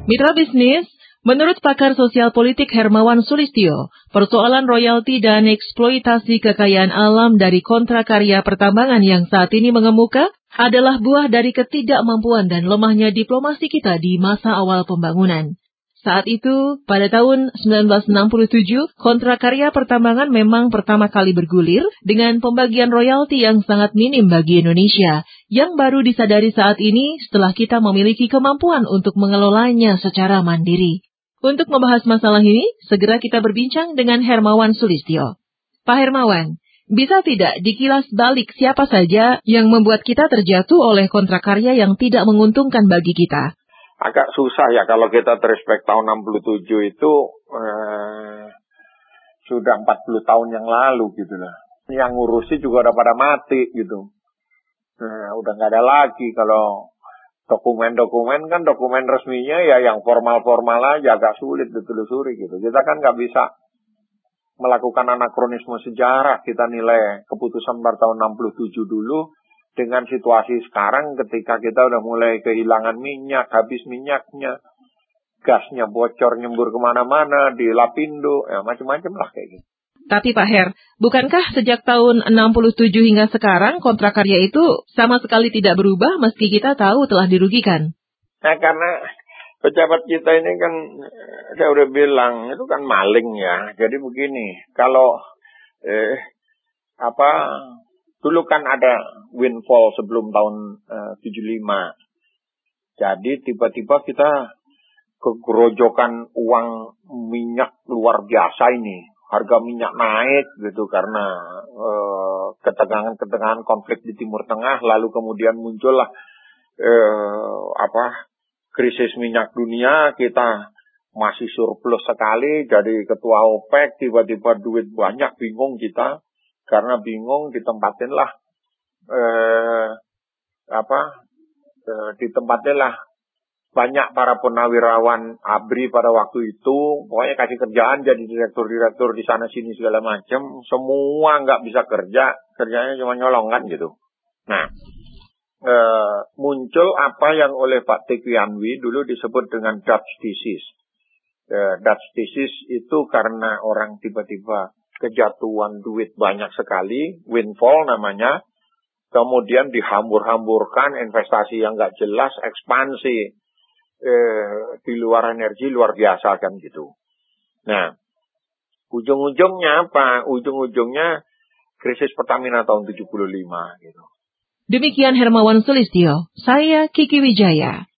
Mitra bisnis, menurut pakar sosial politik Hermawan Sulistyo, persoalan royalti dan eksploitasi kekayaan alam dari kontrak karya pertambangan yang saat ini mengemuka adalah buah dari ketidakmampuan dan lemahnya diplomasi kita di masa awal pembangunan. Saat itu, pada tahun 1967, kontrak karya pertambangan memang pertama kali bergulir dengan pembagian royalti yang sangat minim bagi Indonesia, yang baru disadari saat ini setelah kita memiliki kemampuan untuk mengelolanya secara mandiri. Untuk membahas masalah ini, segera kita berbincang dengan Hermawan Sulistyo. Pak Hermawan, bisa tidak dikilas balik siapa saja yang membuat kita terjatuh oleh kontrak karya yang tidak menguntungkan bagi kita? Agak susah ya kalau kita terespek tahun 67 itu sudah 40 tahun yang lalu gitu lah. Yang ngurusi juga udah pada mati gitu. Udah nggak ada lagi. Kalau dokumen-dokumen kan dokumen resminya ya yang formal-formal aja agak sulit ditelusuri gitu. Kita kan nggak bisa melakukan anakronisme sejarah. Kita nilai keputusan pada tahun 67 dulu dengan situasi sekarang ketika kita udah mulai kehilangan minyak, habis minyaknya, gasnya bocor nyembur kemana-mana, di Lapindo, ya macam-macam lah kayak gitu. Tapi Pak Her, bukankah sejak tahun 67 hingga sekarang kontrak karya itu sama sekali tidak berubah meski kita tahu telah dirugikan? Nah karena pejabat kita ini kan, saya udah bilang, itu kan maling ya. Jadi begini, kalau dulu kan ada windfall sebelum tahun 75. Jadi tiba-tiba kita kegerojokan uang minyak luar biasa ini. Harga minyak naik gitu karena ketegangan-ketegangan konflik di Timur Tengah. Lalu kemudian muncullah krisis minyak dunia. Kita masih surplus sekali. Jadi ketua OPEC tiba-tiba duit banyak, bingung kita. Karena bingung ditempatinlah banyak para purnawirawan ABRI pada waktu itu, pokoknya kasih kerjaan jadi direktur-direktur di sana sini segala macam, semua nggak bisa kerja, kerjanya cuma nyolong kan gitu. Nah, muncul apa yang oleh Pak Tekwianwi dulu disebut dengan Dutch disease. Dutch disease itu karena orang tiba-tiba kejatuhan duit banyak sekali, windfall namanya, kemudian dihambur-hamburkan investasi yang nggak jelas, ekspansi di luar energi luar biasa kan gitu. Nah, ujung-ujungnya apa? Ujung-ujungnya krisis Pertamina tahun 75 gitu. Demikian Hermawan Sulistyo, saya Kiki Wijaya.